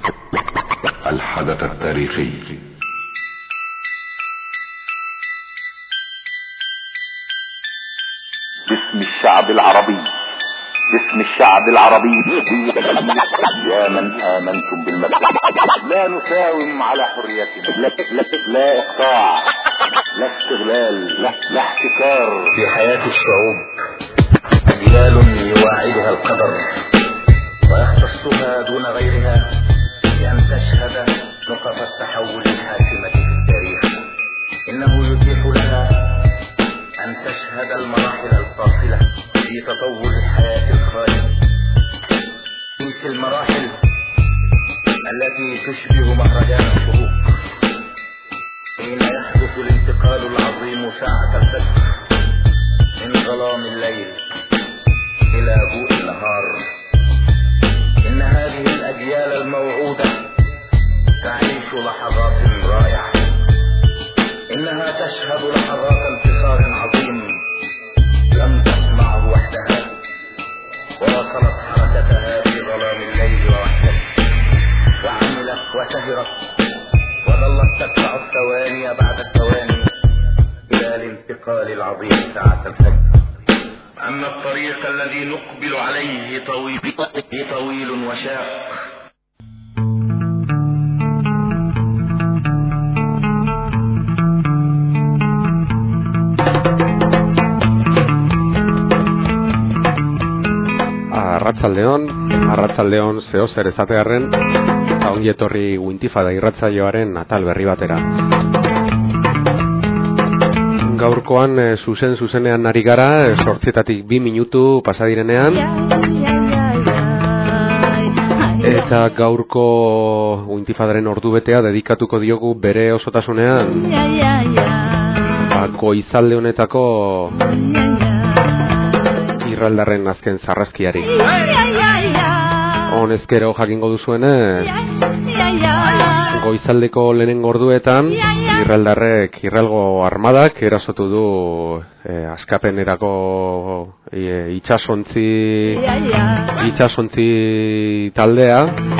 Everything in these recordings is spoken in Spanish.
الحدث التاريخي. باسم الشعب العربي، باسم الشعب العربي، يا من آمنتم بالمبدأ، لا نساوم على حريتنا، لا إقطاع، لا استغلال، لا احتكار. في حياة الشعوب أجيال يواعدها القدر ويختصها دون غيرها بأن تشهد نقط التحول الحاسمة في التاريخ. إنه يتيح لها أن تشهد المراحل الفاصلة في تطور الحياة الخالدة، تلك المراحل التي تشبه مهرجان الشروق حين يحدث الانتقال العظيم ساعة الفجر من ظلام الليل إلى ضوء النهار. إن هذه الأجيال الموعودة تعيش لحظات رائعة، إنها تشهد لحظات انتصار عظيم لم تسمعه وحدها، واصلت حركتها في ظلام الليل ووحدته، وعملت وسهرت وظلت تتبع الثواني بعد الثواني إلى الانتقال العظيم ساعة الفجر. أما الطريق الذي نقبل عليه طويل وشاق. Arratsaldeon zeo zer esatearren, eta ongi etorri Wintifada irratsaioaren atal berri batera. Gaurkoan zuzenean ari gara, 8:00 2 minutu pasa direnean. Eta gaurko Wintifadaren ordubetea dedikatuko diogu bere osotasunean goizalde honetako irraldarren azken sarraskiari. Honezkero jakingo duzuenez, goizaldeko lehenengo orduetan irralgo armadak erasotu du askapenerako itsasontzi taldea.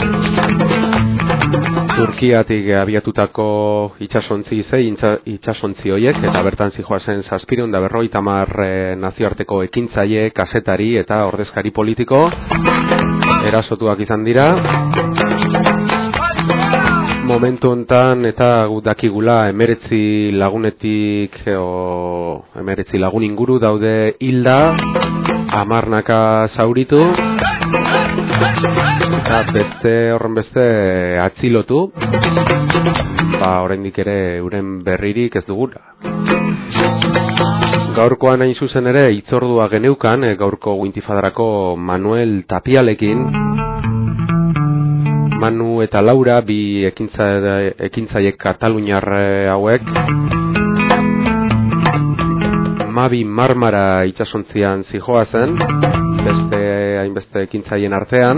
Turkiatik abiatutako itsasontzi hoiek, eta bertan zijoazen 750 nazioarteko ekintzaile, kazetari eta ordezkari politiko erasotuak izan dira. Momentu hontan eta dakigula 19 lagun inguru daude hilda, 10 zauritu, eta beste atzilotu. Oraindik ere euren berririk ez dugula. Gaurkoan hain zuzen ere hitzordua geneukan, gaurko Wintifadarako Manuel Tapialekin. Manu eta Laura, bi ekintzaile kataluniar hauek, Mabi Marmara itsasontzian zijoazen, hainbeste ekintzaileen artean.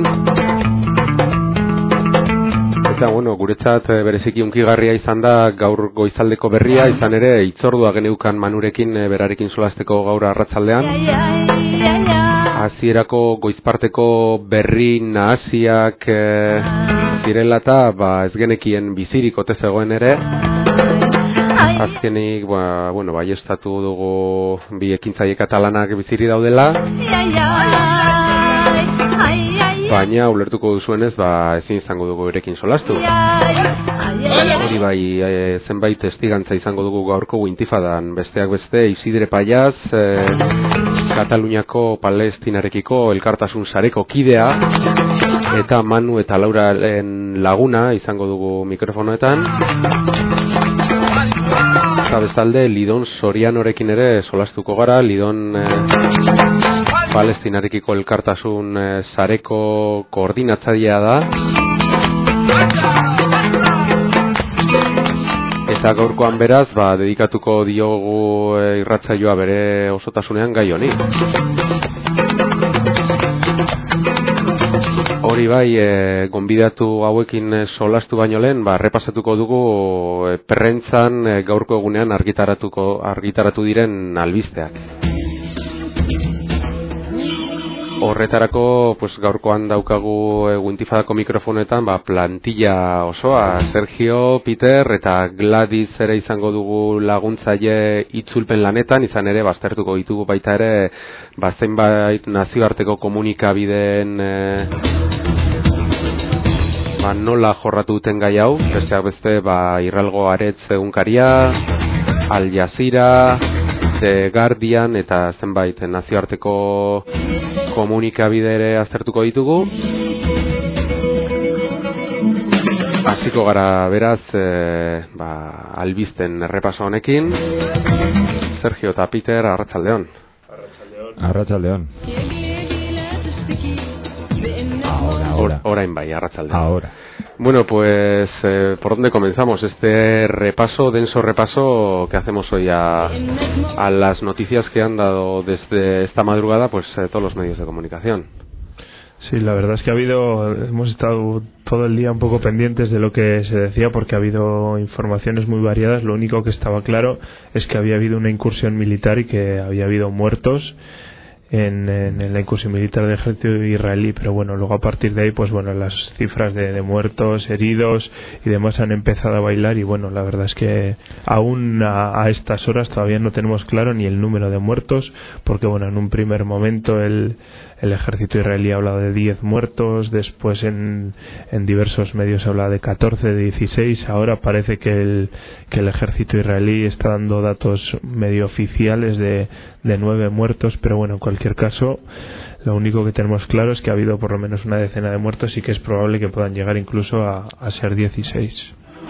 Eta guretzat bereziki hunkigarria izan da gaur goizaldeko berria, izan ere hitzordua geneukan Manurekin berarekin solasteko gaur arratsaldean. Hasierako goizparteko berri nahasiak zirela eta ez genekien bizirik ote zegoen ere. Azkenik, baiestatu dugu bi ekintzaile katalanak biziri daudela. Baina ulertuko duzuenez, ezin izango dugu erekin solastu. Hori bai, zenbait testigantza izango dugu gaurko Wintifadan, besteak beste Isidre Paiaz, Kataluniako Palestinarekiko elkartasun sareko kidea, eta Manu eta Lauraren laguna izango dugu mikrofonoetan. Eta bestalde, Lidon Sorianorekin ere solastuko gara. Lidon Palestinarekiko elkartasun sareko koordinatzailea da. Eta gaurkoan beraz, dedikatuko diogu irratsaioa bere osotasunean gai honi. Hori bai, gonbidatu hauekin solastu baino lehen, repasatuko dugu prentzan gaurko egunean argitaratu diren albisteak. Horretarako, pues gaurkoan daukagu Wintifadako mikrofonetan, plantilla osoa, Sergio, Peter eta Gladys ere izango dugu laguntzaile itzulpen lanetan, izan ere baztertuko ditugu baita ere, zenbait nazioarteko komunikabideen nola jorratu duten gai hau, besteak beste, Irralgo Aretz egunkaria, Al Jazeera, The Guardian eta zenbait nazioarteko komunikabide ere aztertuko ditugu. Hasiko gara beraz, albisten errepaso honekin. Sergio eta Peter, arratsaldeon. Arratsaldeon. Orain bai, arratsaldeon. Ahora. Bueno, pues, ¿por dónde comenzamos? Este denso repaso que hacemos hoy a las noticias que han dado desde esta madrugada, pues todos los medios de comunicación. Sí, la verdad es que hemos estado todo el día un poco pendientes de lo que se decía porque ha habido informaciones muy variadas. Lo único que estaba claro es que había habido una incursión militar y que había habido muertos en la incursión militar del ejército israelí, pero bueno, luego a partir de ahí, pues bueno, las cifras de muertos, heridos y demás han empezado a bailar y bueno, la verdad es que aún a estas horas todavía no tenemos claro ni el número de muertos, porque bueno, en un primer momento el ejército israelí ha hablado de 10 muertos, después en diversos medios se habla de 14, de 16, ahora parece que el ejército israelí está dando datos medio oficiales de 9 muertos, pero bueno, en cualquier caso, lo único que tenemos claro es que ha habido por lo menos una decena de muertos y que es probable que puedan llegar incluso a ser 16.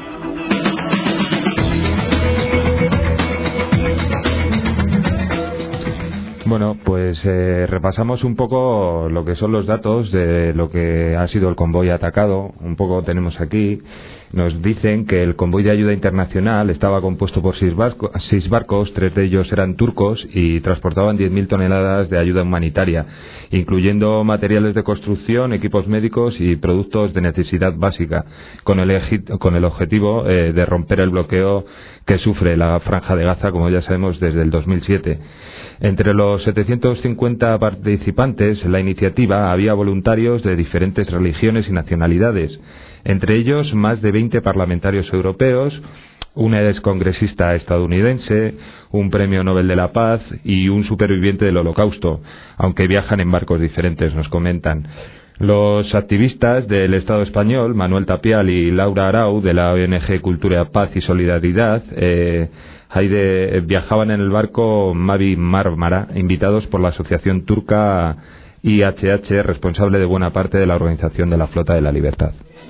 Bueno, pues repasamos un poco lo que son los datos de lo que ha sido el convoy atacado. Un poco tenemos aquí. Nos dicen que el convoy de ayuda internacional estaba compuesto por 6 barcos, 3 de ellos eran turcos y transportaban 10.000 toneladas de ayuda humanitaria, incluyendo materiales de construcción, equipos médicos y productos de necesidad básica, con el objetivo de romper el bloqueo que sufre la Franja de Gaza, como ya sabemos, desde el 2007. Entre los 750 participantes en la iniciativa había voluntarios de diferentes religiones y nacionalidades, entre ellos más de 20 parlamentarios europeos, una excongresista estadounidense, un premio Nobel de la Paz y un superviviente del Holocausto, aunque viajan en barcos diferentes, nos comentan. Los activistas del Estado español, Manuel Tapial y Laura Arau, de la ONG Cultura, Paz y Solidaridad, viajaban en el barco Mavi Marmara, invitados por la asociación turca IHH, responsable de buena parte de la organización de la Flota de la Libertad.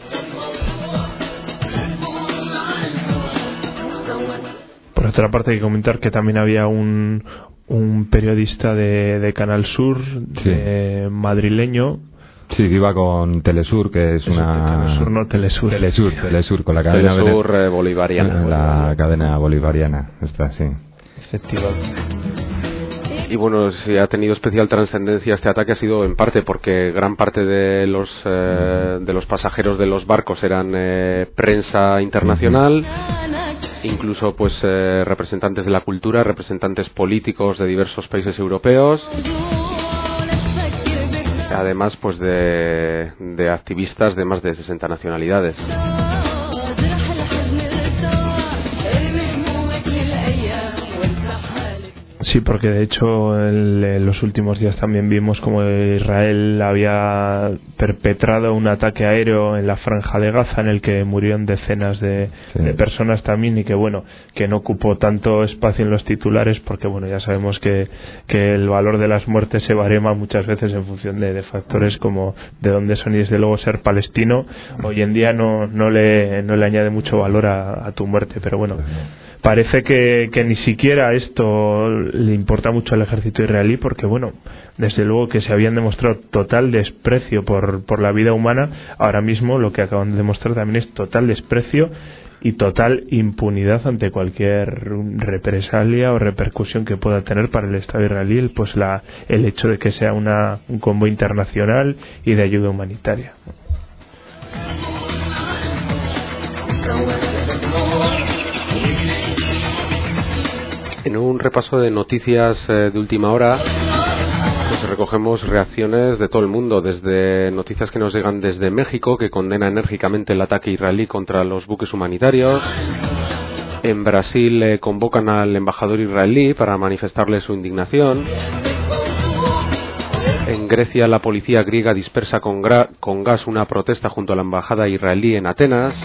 Por otra parte hay que comentar que también había un periodista de Canal Sur, sí, madrileño. Sí, que iba con Telesur, que es una... Telesur, con la cadena... Telesur bolivariana. La cadena bolivariana, está, sí. Efectivamente. Y bueno, si ha tenido especial trascendencia este ataque ha sido en parte porque gran parte de los pasajeros de los barcos eran prensa internacional, incluso pues representantes de la cultura, representantes políticos de diversos países europeos, además pues de activistas de más de 60 nacionalidades. Sí, porque de hecho en los últimos días también vimos como Israel había perpetrado un ataque aéreo en la Franja de Gaza en el que murieron decenas de personas también, y que bueno, que no ocupó tanto espacio en los titulares porque bueno, ya sabemos que el valor de las muertes se barema muchas veces en función de factores como de dónde son, y desde luego ser palestino hoy en día no le añade mucho valor a tu muerte, pero bueno, parece que ni siquiera esto le importa mucho al ejército israelí, porque bueno, desde luego que se habían demostrado total desprecio por la vida humana. Ahora mismo lo que acaban de demostrar también es total desprecio y total impunidad ante cualquier represalia o repercusión que pueda tener para el Estado israelí, pues el hecho de que sea un convoy internacional y de ayuda humanitaria. En un repaso de noticias de última hora, Pues recogemos reacciones de todo el mundo, desde noticias que nos llegan desde México, que condena enérgicamente el ataque israelí contra los buques humanitarios. En Brasil convocan al embajador israelí para manifestarle su indignación. En Grecia la policía griega dispersa con gas una protesta junto a la embajada israelí en Atenas.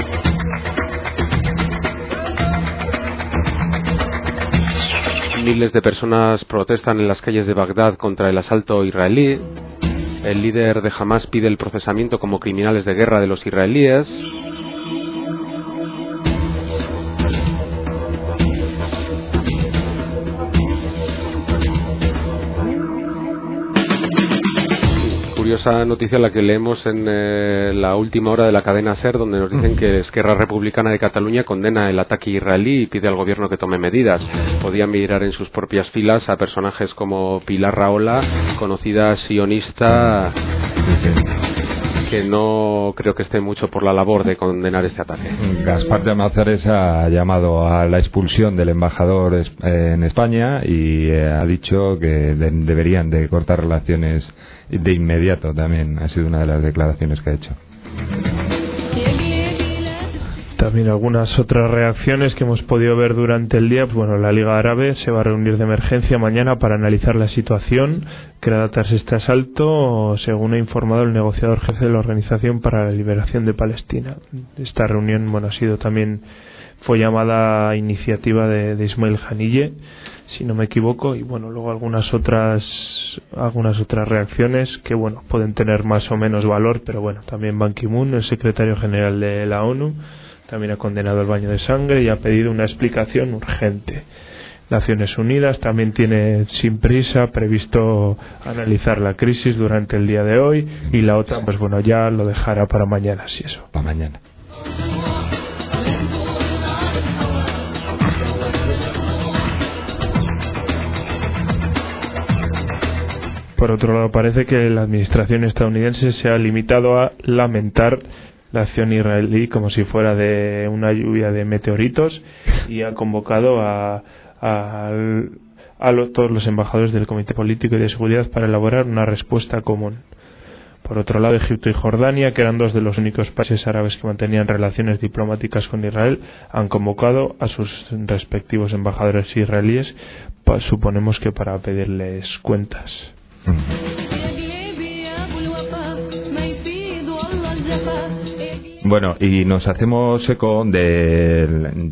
Miles de personas protestan en las calles de Bagdad contra el asalto israelí. El líder de Hamás pide el procesamiento como criminales de guerra de los israelíes. Curiosa noticia la que leemos en la última hora de la cadena SER, donde nos dicen que Esquerra Republicana de Cataluña condena el ataque israelí y pide al gobierno que tome medidas. Podían mirar en sus propias filas a personajes como Pilar Rahola, conocida sionista, que no creo que esté mucho por la labor de condenar este ataque. Gaspar Llamazares ha llamado a la expulsión del embajador en España y ha dicho que deberían de cortar relaciones de inmediato. También ha sido una de las declaraciones que ha hecho. También algunas otras reacciones que hemos podido ver durante el día. Pues bueno, la Liga Árabe se va a reunir de emergencia mañana para analizar la situación que era tras este asalto, según ha informado el negociador jefe de la Organización para la Liberación de Palestina. Esta reunión, bueno, fue llamada a iniciativa de Ismail Haniyeh, si no me equivoco, y bueno, luego algunas otras reacciones que bueno, pueden tener más o menos valor, pero bueno, también Ban Ki-moon, el secretario general de la ONU, también ha condenado el baño de sangre y ha pedido una explicación urgente. Naciones Unidas también tiene sin prisa previsto analizar la crisis durante el día de hoy, y la OTAN, pues bueno, ya lo dejará para mañana, si eso. Para mañana. Por otro lado, parece que la administración estadounidense se ha limitado a lamentar la acción israelí como si fuera de una lluvia de meteoritos, y ha convocado a todos los embajadores del Comité Político y de Seguridad para elaborar una respuesta común. Por otro lado, Egipto y Jordania, que eran dos de los únicos países árabes que mantenían relaciones diplomáticas con Israel, han convocado a sus respectivos embajadores israelíes, suponemos que para pedirles cuentas. Bueno, y nos hacemos eco del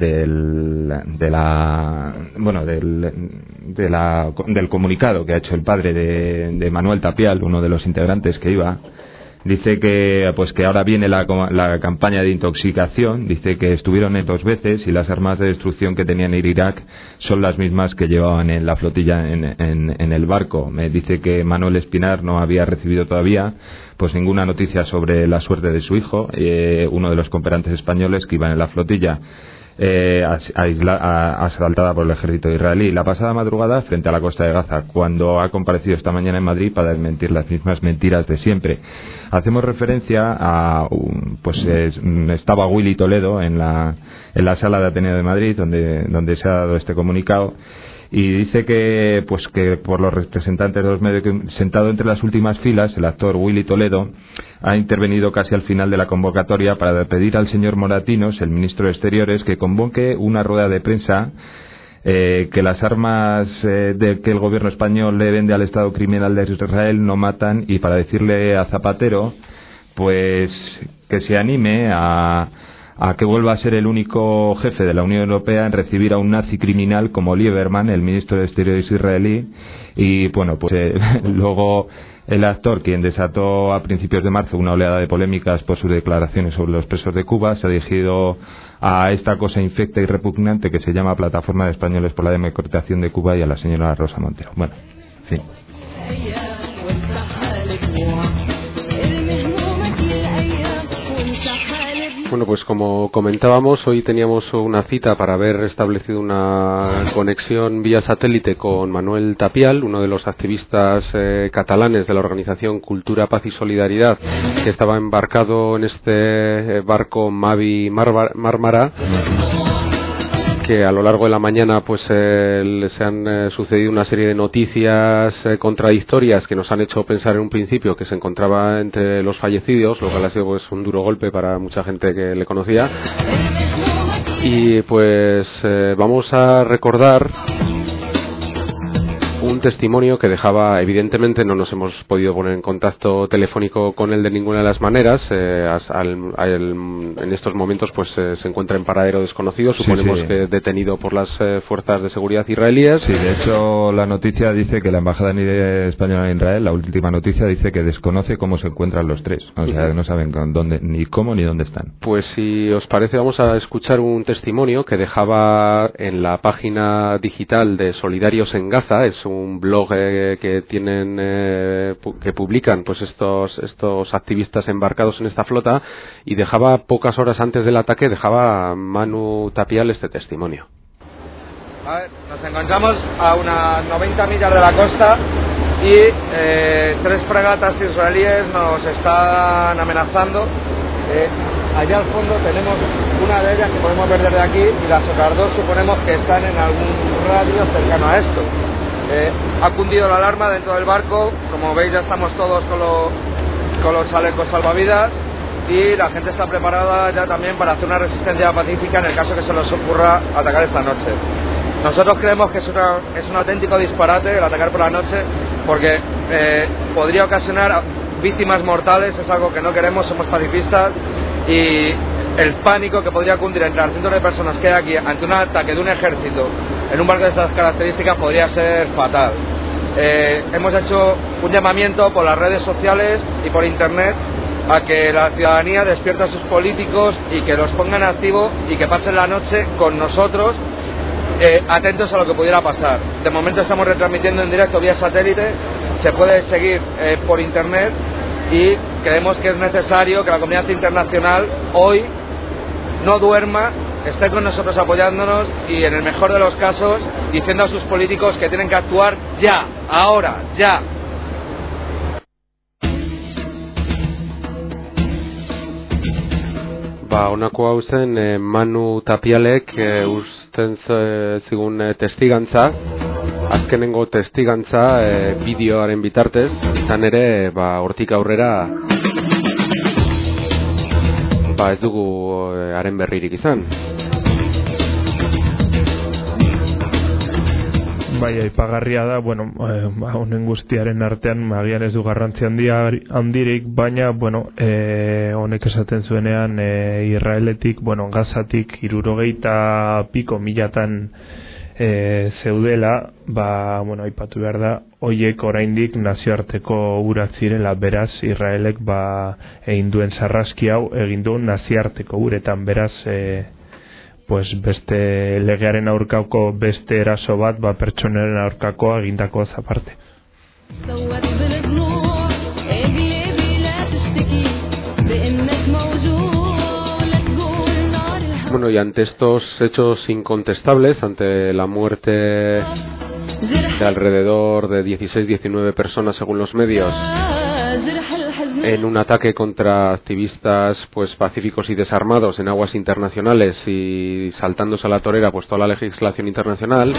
comunicado que ha hecho el padre de Manuel Tapial, uno de los integrantes que iba. Dice que ahora viene la campaña de intoxicación. Dice que estuvieron 2 veces y las armas de destrucción que tenían en Irak son las mismas que llevaban en la flotilla en el barco. Me dice que Manuel Espinar no había recibido todavía pues ninguna noticia sobre la suerte de su hijo, uno de los cooperantes españoles que iban en la flotilla asaltada por el ejército israelí la pasada madrugada frente a la costa de Gaza, cuando ha comparecido esta mañana en Madrid para desmentir las mismas mentiras de siempre. Hacemos referencia a estaba Willy Toledo en la sala de Ateneo de Madrid donde se ha dado este comunicado, y dice que por los representantes de los medios, que sentado entre las últimas filas, el actor Willy Toledo ha intervenido casi al final de la convocatoria para pedir al señor Moratinos, el ministro de Exteriores, que convoque una rueda de prensa, que las armas que el gobierno español le vende al Estado criminal de Israel no matan, y para decirle a Zapatero pues que se anime a que vuelva a ser el único jefe de la Unión Europea en recibir a un nazi criminal como Lieberman, el ministro de Exteriores israelí. Y bueno, luego el actor, quien desató a principios de marzo una oleada de polémicas por sus declaraciones sobre los presos de Cuba, se ha dirigido a esta cosa infecta y repugnante que se llama Plataforma de Españoles por la Democratización de Cuba y a la señora Rosa Montero. Bueno, en fin. Bueno, pues como comentábamos, hoy teníamos una cita para haber establecido una conexión vía satélite con Manuel Tapial, uno de los activistas catalanes de la organización Cultura, Paz y Solidaridad, que estaba embarcado en este barco Mavi Mármara, que a lo largo de la mañana pues se han sucedido una serie de noticias contradictorias que nos han hecho pensar en un principio que se encontraba entre los fallecidos, lo cual ha sido pues un duro golpe para mucha gente que le conocía. Y pues vamos a recordar un testimonio que dejaba, evidentemente no nos hemos podido poner en contacto telefónico con él de ninguna de las maneras, en estos momentos pues se encuentra en paradero desconocido, suponemos que detenido por las fuerzas de seguridad israelíes. Sí, de hecho la noticia dice que la embajada española en Israel, la última noticia dice que desconoce cómo se encuentran los tres, o sea, no saben dónde, ni cómo ni dónde están. Pues si os parece vamos a escuchar un testimonio que dejaba en la página digital de Solidarios en Gaza. Es un blog que tienen que publican pues estos activistas embarcados en esta flota, y dejaba pocas horas antes del ataque, dejaba Manu Tapial este testimonio. A ver, nos encontramos a unas 90 millas de la costa y 3 fragatas israelíes nos están amenazando. Allá al fondo tenemos una de ellas que podemos ver desde aquí, y las otras 2 suponemos que están en algún radio cercano a esto. Ha cundido la alarma dentro del barco, como veis ya estamos todos con los chalecos salvavidas, y la gente está preparada ya también para hacer una resistencia pacífica en el caso que se les ocurra atacar esta noche. Nosotros creemos que es un auténtico disparate el atacar por la noche, porque podría ocasionar víctimas mortales, es algo que no queremos, somos pacifistas, y el pánico que podría cundir entre las cientos de personas que hay aquí ante un ataque de un ejército en un barco de estas características podría ser fatal. Hemos hecho un llamamiento por las redes sociales y por internet a que la ciudadanía despierte a sus políticos y que los pongan en activo y que pasen la noche con nosotros, atentos a lo que pudiera pasar. De momento estamos retransmitiendo en directo vía satélite, se puede seguir por internet, y creemos que es necesario que la comunidad internacional hoy no duerma, esté con nosotros apoyándonos y, en el mejor de los casos, diciendo a sus políticos que tienen que actuar ya, ahora, ya. Honako hau zen Manu Tapialek usten zigun testigantza, azkenengo testigantza bideoaren bitartez, izan ere hortik aurrera ez dugu haren berririk izan. Bai, aipagarria da, honen guztiaren artean agian ez du garrantzi handirik, baina, honek esaten zuenean Israeletik, Gazatik 60 piko milatan zeudela, aipatu behar da, hoiek oraindik nazioarteko urak zirela, beraz Israelek egin duen sarraski hau egin duen nazioarteko uretan, beraz beste legearen aurkako beste eraso bat, pertsonaren aurkakoa egindako aparte. Y ante estos hechos incontestables, ante la muerte de alrededor de 16-19 personas según los medios en un ataque contra activistas pacíficos y desarmados en aguas internacionales y saltándose a la torera toda la legislación internacional,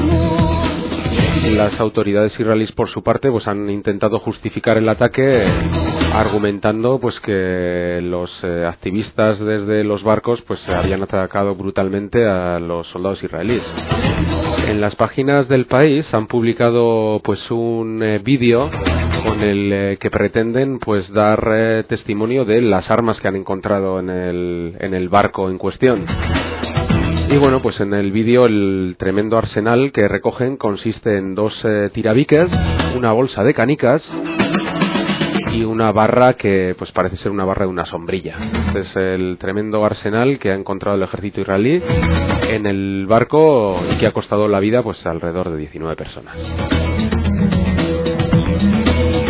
las autoridades israelíes por su parte han intentado justificar el ataque argumentando que los activistas desde los barcos habían atacado brutalmente a los soldados israelíes. En las páginas del país han publicado un vídeo con el que pretenden dar testimonio de las armas que han encontrado en el barco en cuestión. Y en el vídeo el tremendo arsenal que recogen consiste en 2 tirabiques, una bolsa de canicas y una barra que parece ser una barra de una sombrilla. Este es el tremendo arsenal que ha encontrado el ejército israelí en el barco y que ha costado la vida alrededor de 19 personas.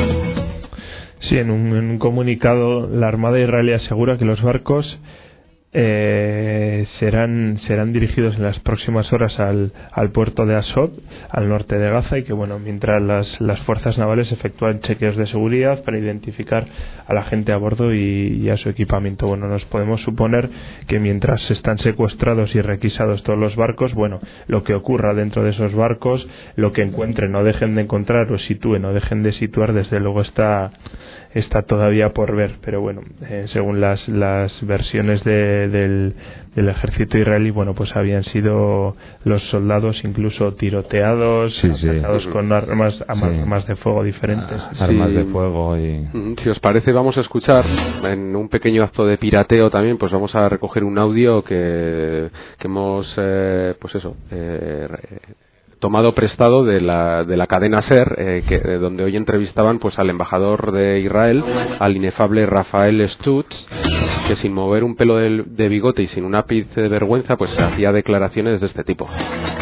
Sí, en un comunicado la Armada israelí asegura que los barcos serán dirigidos en las próximas horas al puerto de Asod, al norte de Gaza, y que bueno, mientras las fuerzas navales efectúan chequeos de seguridad para identificar a la gente a bordo y a su equipamiento. Bueno, nos podemos suponer que mientras están secuestrados y requisados todos los barcos, bueno, lo que ocurra dentro de esos barcos, lo que encuentren o dejen de encontrar, o sitúen o dejen de situar, desde luego está todavía por ver, pero bueno, según las versiones del ejército israelí, bueno, pues habían sido los soldados incluso tiroteados, atacados con armas de fuego diferentes. Armas de fuego y... Si os parece, vamos a escuchar en un pequeño acto de pirateo también, pues vamos a recoger un audio que hemos, tomado prestado de la cadena SER, donde hoy entrevistaban pues al embajador de Israel, al inefable Rafael Stutz, que sin mover un pelo de bigote y sin un ápice de vergüenza, pues hacía declaraciones de este tipo.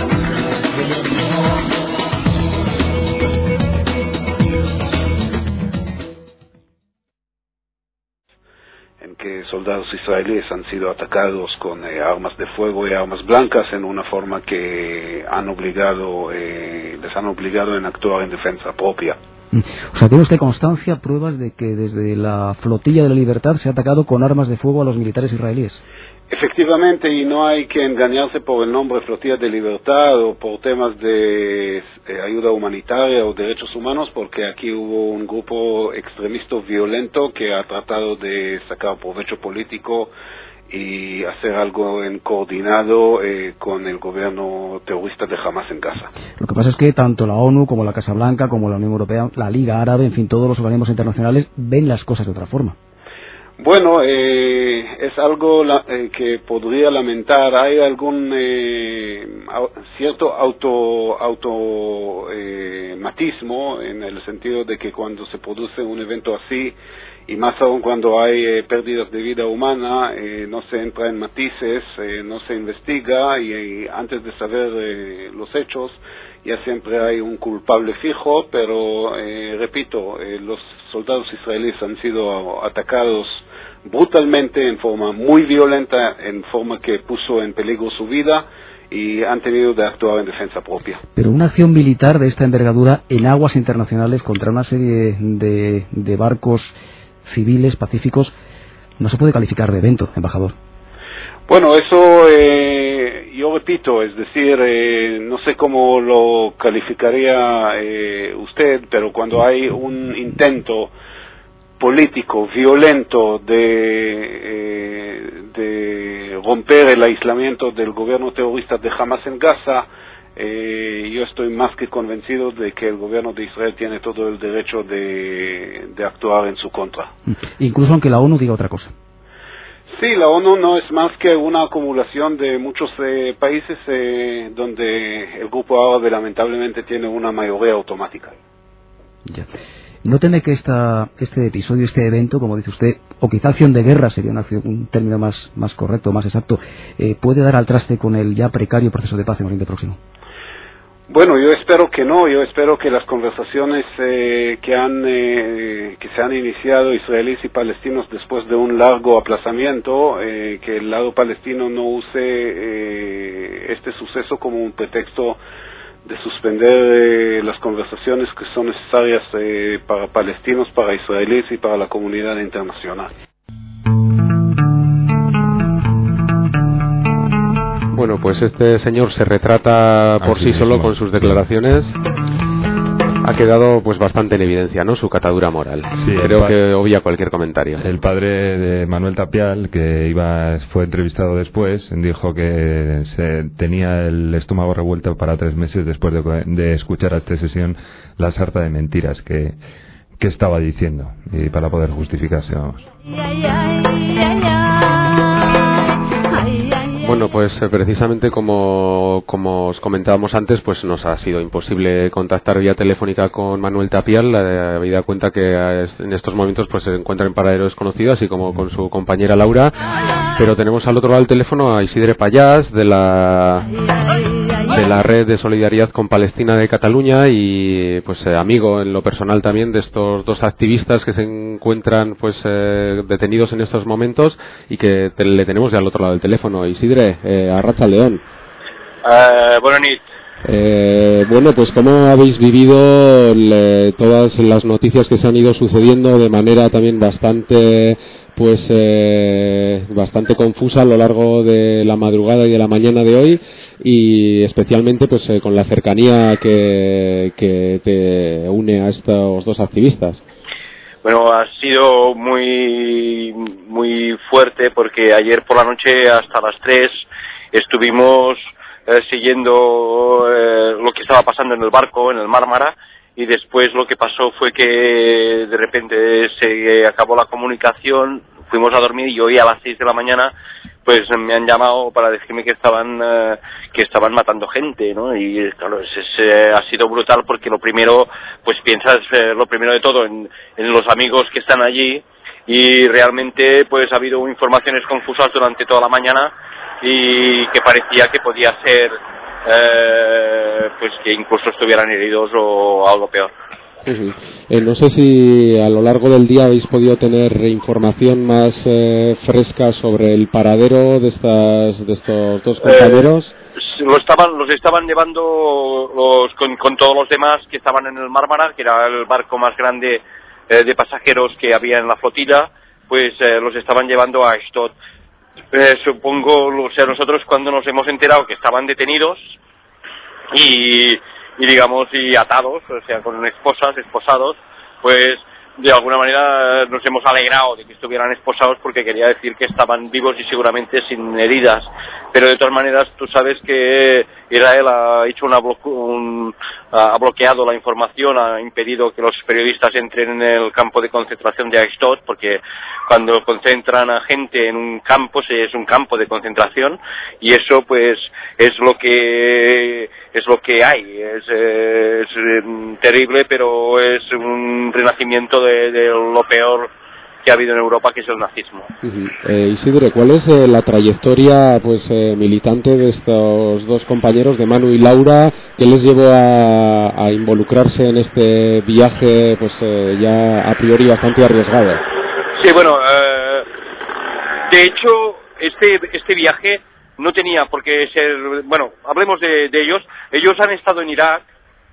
Que soldados israelíes han sido atacados con armas de fuego y armas blancas en una forma que les han obligado en actuar en defensa propia. O sea, ¿tiene usted constancia, pruebas de que desde la flotilla de la Libertad se ha atacado con armas de fuego a los militares israelíes? Efectivamente, y no hay que engañarse por el nombre Flotilla de Libertad o por temas de ayuda humanitaria o derechos humanos, porque aquí hubo un grupo extremista violento que ha tratado de sacar provecho político y hacer algo en coordinado con el gobierno terrorista de Hamas en Gaza. Lo que pasa es que tanto la ONU como la Casa Blanca, como la Unión Europea, la Liga Árabe, en fin, todos los organismos internacionales ven las cosas de otra forma. Bueno, es algo que podría lamentar. Hay algún cierto automatismo en el sentido de que cuando se produce un evento así, y más aún cuando hay pérdidas de vida humana, no se entra en matices, no se investiga y antes de saber los hechos ya siempre hay un culpable fijo, pero repito, los soldados israelíes han sido atacados brutalmente, en forma muy violenta, en forma que puso en peligro su vida, y han tenido de actuar en defensa propia. Pero una acción militar de esta envergadura en aguas internacionales contra una serie de barcos civiles, pacíficos, no se puede calificar de evento, embajador. Bueno, eso yo repito, es decir, no sé cómo lo calificaría usted, pero cuando hay un intento político, violento de romper el aislamiento del gobierno terrorista de Hamas en Gaza, yo estoy más que convencido de que el gobierno de Israel tiene todo el derecho de actuar en su contra. Incluso aunque la ONU diga otra cosa. Sí, la ONU no es más que una acumulación de muchos países donde el grupo árabe lamentablemente tiene una mayoría automática. Ya. ¿No teme que este episodio, este evento, como dice usted, o quizá acción de guerra sería un término más correcto, más exacto, puede dar al traste con el ya precario proceso de paz en Oriente Próximo? Bueno, yo espero que no. Yo espero que las conversaciones que se han iniciado israelíes y palestinos después de un largo aplazamiento, que el lado palestino no use este suceso como un pretexto de suspender las conversaciones que son necesarias para palestinos, para israelíes y para la comunidad internacional. Bueno, pues este señor se retrata por sí solo con sus declaraciones. Ha quedado pues bastante en evidencia, ¿no?, su catadura moral. Sí, creo que obvia cualquier comentario. El padre de Manuel Tapial, que fue entrevistado después, dijo que tenía el estómago revuelto para 3 meses después de escuchar a esta sesión la sarta de mentiras que estaba diciendo, y para poder justificarse, vamos. Bueno, pues precisamente como os comentábamos antes, pues nos ha sido imposible contactar vía telefónica con Manuel Tapial, habida cuenta que en estos momentos pues se encuentra en paradero desconocido, así como con su compañera Laura, pero tenemos al otro lado del teléfono a Isidre Payás de la de la Red de Solidaridad con Palestina de Cataluña y pues amigo en lo personal también de estos dos activistas que se encuentran pues detenidos en estos momentos y que le tenemos ya al otro lado del teléfono. Isidre, Arratsaldeon. Buenas noches. Bueno, pues ¿cómo habéis vivido todas las noticias que se han ido sucediendo de manera también bastante confusa a lo largo de la madrugada y de la mañana de hoy, y especialmente pues con la cercanía que te une a estos dos activistas? Bueno, ha sido muy fuerte porque ayer por la noche hasta las 3 estuvimos siguiendo lo que estaba pasando en el barco, en el Mármara, y después lo que pasó fue que de repente se acabó la comunicación, fuimos a dormir y hoy a las 6 de la mañana pues me han llamado para decirme que estaban matando gente, ¿no? Y claro, ha sido brutal porque lo primero, pues piensas lo primero de todo en los amigos que están allí, y realmente pues ha habido informaciones confusas durante toda la mañana y que parecía que podía ser pues que incluso estuvieran heridos o algo peor. Sí. No sé si a lo largo del día habéis podido tener información más fresca sobre el paradero de estos dos compañeros. Los estaban llevando con todos los demás que estaban en el Mármara, que era el barco más grande de pasajeros que había en la flotilla, pues los estaban llevando a Ashdod. Supongo, o sea, nosotros cuando nos hemos enterado que estaban detenidos y atados, o sea, con esposados, pues de alguna manera nos hemos alegrado de que estuvieran esposados porque quería decir que estaban vivos y seguramente sin heridas, pero de todas maneras tú sabes que Israel ha hecho ha bloqueado la información, ha impedido que los periodistas entren en el campo de concentración de Ashdod, porque cuando concentran a gente en un campo es un campo de concentración, y eso pues es lo que hay, es terrible, pero es un renacimiento de lo peor que ha habido en Europa, que es el nazismo. Isidre, ¿cuál es la trayectoria militante de estos dos compañeros, de Manu y Laura, que les llevó a involucrarse en este viaje ya a priori bastante arriesgado? Sí, bueno, de hecho este viaje no tenía por qué ser, bueno, hablemos de ellos. Ellos han estado en Irak,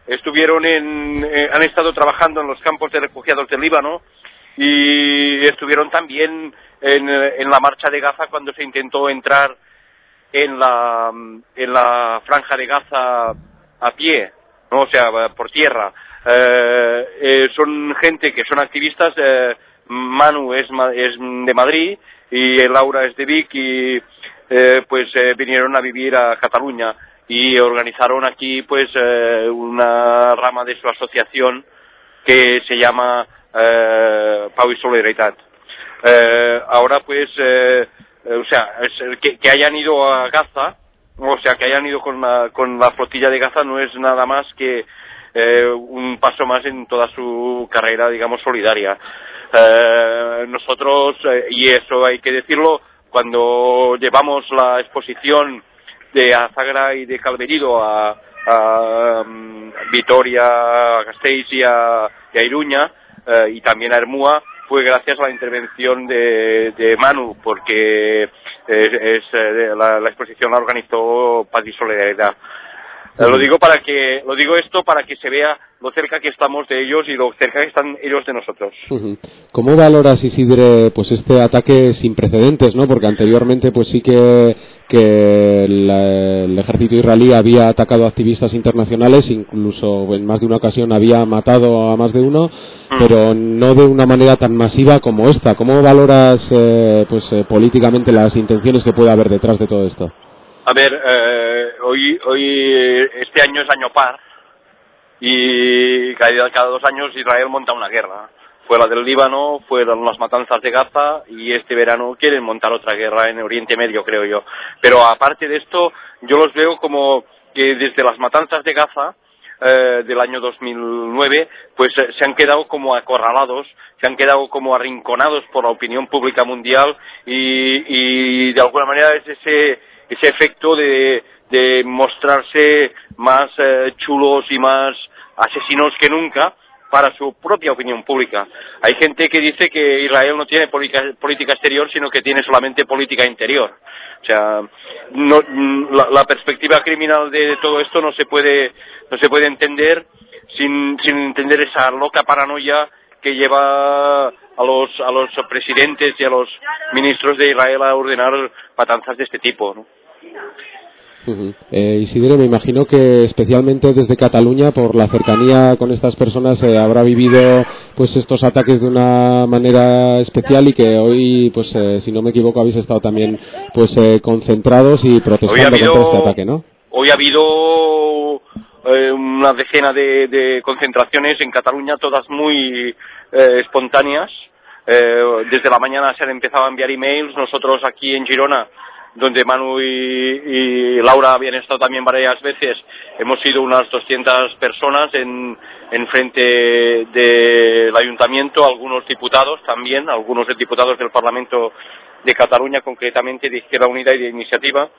han estado trabajando en los campos de refugiados del Líbano, y estuvieron también en la marcha de Gaza cuando se intentó entrar en la franja de Gaza a pie, ¿no? O sea, por tierra. Son gente que son activistas. Manu es de Madrid y Laura es de Vic, y vinieron a vivir a Cataluña y organizaron aquí pues una rama de su asociación que se llama Pau y Solidaritat. Ahora pues que hayan ido a Gaza, o sea, que hayan ido con la flotilla de Gaza, no es nada más que un paso más en toda su carrera, digamos, solidaria. Nosotros, y eso hay que decirlo, cuando llevamos la exposición de Azagra y de Calverido a Vitoria, a Gasteiz y a Iruña, y también a Ermua, fue gracias a la intervención de Manu, porque la exposición la organizó Paz y Solidaridad. Lo digo esto para que se vea lo cerca que estamos de ellos y lo cerca que están ellos de nosotros. ¿Cómo valoras, Isidre, pues este ataque sin precedentes, ¿no? Porque anteriormente pues sí que el ejército israelí había atacado a activistas internacionales, incluso en más de una ocasión había matado a más de uno, pero no de una manera tan masiva como esta. ¿Cómo valoras políticamente las intenciones que puede haber detrás de todo esto? A ver, hoy este año es año par, y cada 2 años Israel monta una guerra. Fue la del Líbano, fueron las matanzas de Gaza, y este verano quieren montar otra guerra en Oriente Medio, creo yo. Pero aparte de esto, yo los veo como que desde las matanzas de Gaza del año 2009, pues se han quedado como acorralados, se han quedado como arrinconados por la opinión pública mundial, y de alguna manera es ese efecto de de mostrarse más chulos y más asesinos que nunca para su propia opinión pública. Hay gente que dice que Israel no tiene política exterior, sino que tiene solamente política interior. O sea, la perspectiva criminal de todo esto no se puede entender sin entender esa loca paranoia que lleva a los presidentes y a los ministros de Israel a ordenar matanzas de este tipo, ¿no? Isidre, me imagino que especialmente desde Cataluña, por la cercanía con estas personas, habrá vivido pues estos ataques de una manera especial, y que hoy, pues si no me equivoco, habéis estado también pues concentrados y protestando contra este ataque, ¿no? Hoy ha habido una decena de concentraciones en Cataluña, todas muy espontáneas. Desde la mañana se han empezado a enviar emails. Nosotros aquí en Girona, donde Manu y Laura habían estado también varias veces, hemos sido unas 200 personas en frente del ayuntamiento, algunos diputados también, algunos diputados del Parlamento de Cataluña, concretamente de Izquierda Unida y de Iniciativa.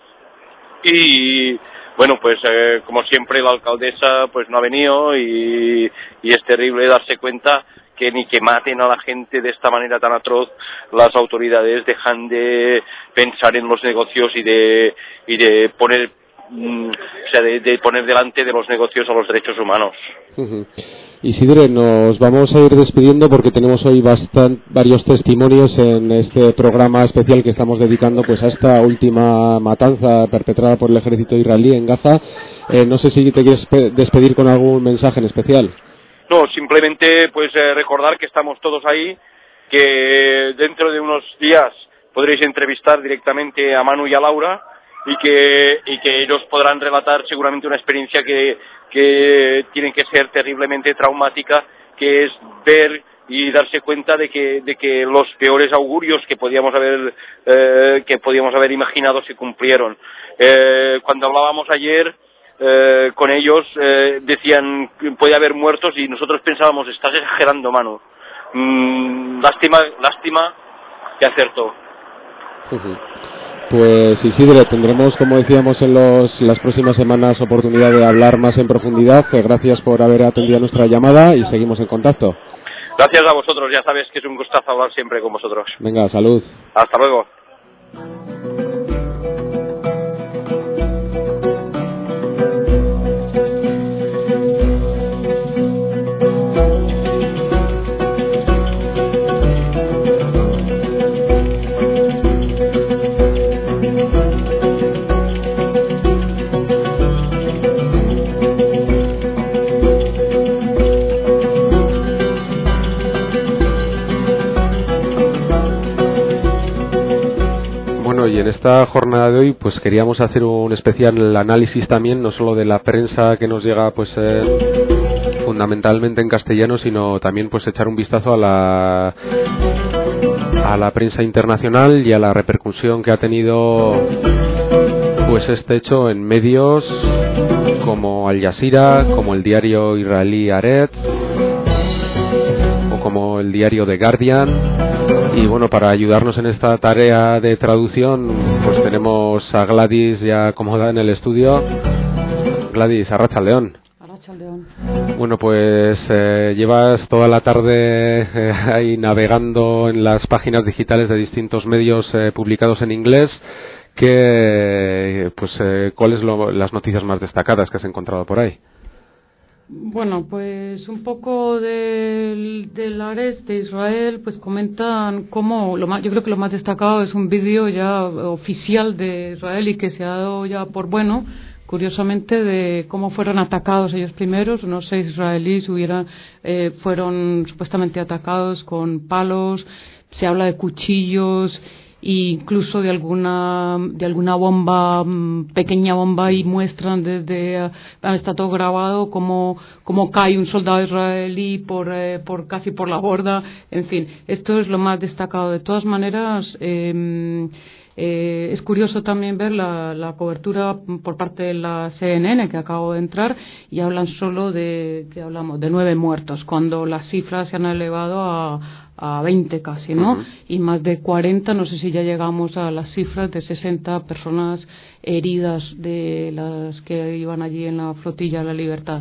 Y bueno, pues como siempre la alcaldesa pues no ha venido, y es terrible darse cuenta que ni que maten a la gente de esta manera tan atroz, las autoridades dejan de pensar en los negocios y de poner de poner delante de los negocios a los derechos humanos. Isidre, nos vamos a ir despidiendo porque tenemos hoy varios testimonios en este programa especial que estamos dedicando pues a esta última matanza perpetrada por el ejército israelí en Gaza. No sé si te quieres despedir con algún mensaje en especial. No, simplemente pues recordar que estamos todos ahí, que dentro de unos días podréis entrevistar directamente a Manu y a Laura, y que ellos podrán relatar seguramente una experiencia que tiene que ser terriblemente traumática, que es ver y darse cuenta de que los peores augurios que podíamos haber imaginado se cumplieron. Cuando hablábamos ayer con ellos, decían que puede haber muertos, y nosotros pensábamos, estás exagerando, Manu. Lástima que acertó. Pues Isidre, tendremos, como decíamos, en las próximas semanas oportunidad de hablar más en profundidad. Gracias por haber atendido nuestra llamada y seguimos en contacto. Gracias a vosotros, ya sabes que es un gustazo hablar siempre con vosotros. Venga, salud. Hasta luego. Y en esta jornada de hoy pues queríamos hacer un especial análisis también, no solo de la prensa que nos llega pues fundamentalmente en castellano, sino también pues echar un vistazo a la prensa internacional y a la repercusión que ha tenido pues este hecho en medios como Al Jazeera, como el diario israelí Haaretz o como el diario The Guardian. Y bueno, para ayudarnos en esta tarea de traducción, pues tenemos a Gladys ya acomodada en el estudio. Gladys, Arratsaldeon. Arratsaldeon. Bueno, pues llevas toda la tarde ahí navegando en las páginas digitales de distintos medios publicados en inglés. ¿Cuáles las noticias más destacadas que has encontrado por ahí? Bueno, pues un poco del Haaretz de Israel, pues comentan cómo, yo creo que lo más destacado es un vídeo ya oficial de Israel y que se ha dado ya por bueno, curiosamente, de cómo fueron atacados ellos primeros. Unos 6 israelíes fueron supuestamente atacados con palos, se habla de cuchillos, e incluso de alguna bomba, pequeña bomba, y muestran está todo grabado como cae un soldado israelí casi por la borda. En fin, esto es lo más destacado. De todas maneras, es curioso también ver la cobertura por parte de la CNN, que acabo de entrar, y hablan solo de 9 muertos, cuando las cifras se han elevado a a 20 casi, ¿no? Y más de 40, no sé si ya llegamos a las cifras de 60 personas heridas de las que iban allí en la flotilla La Libertad.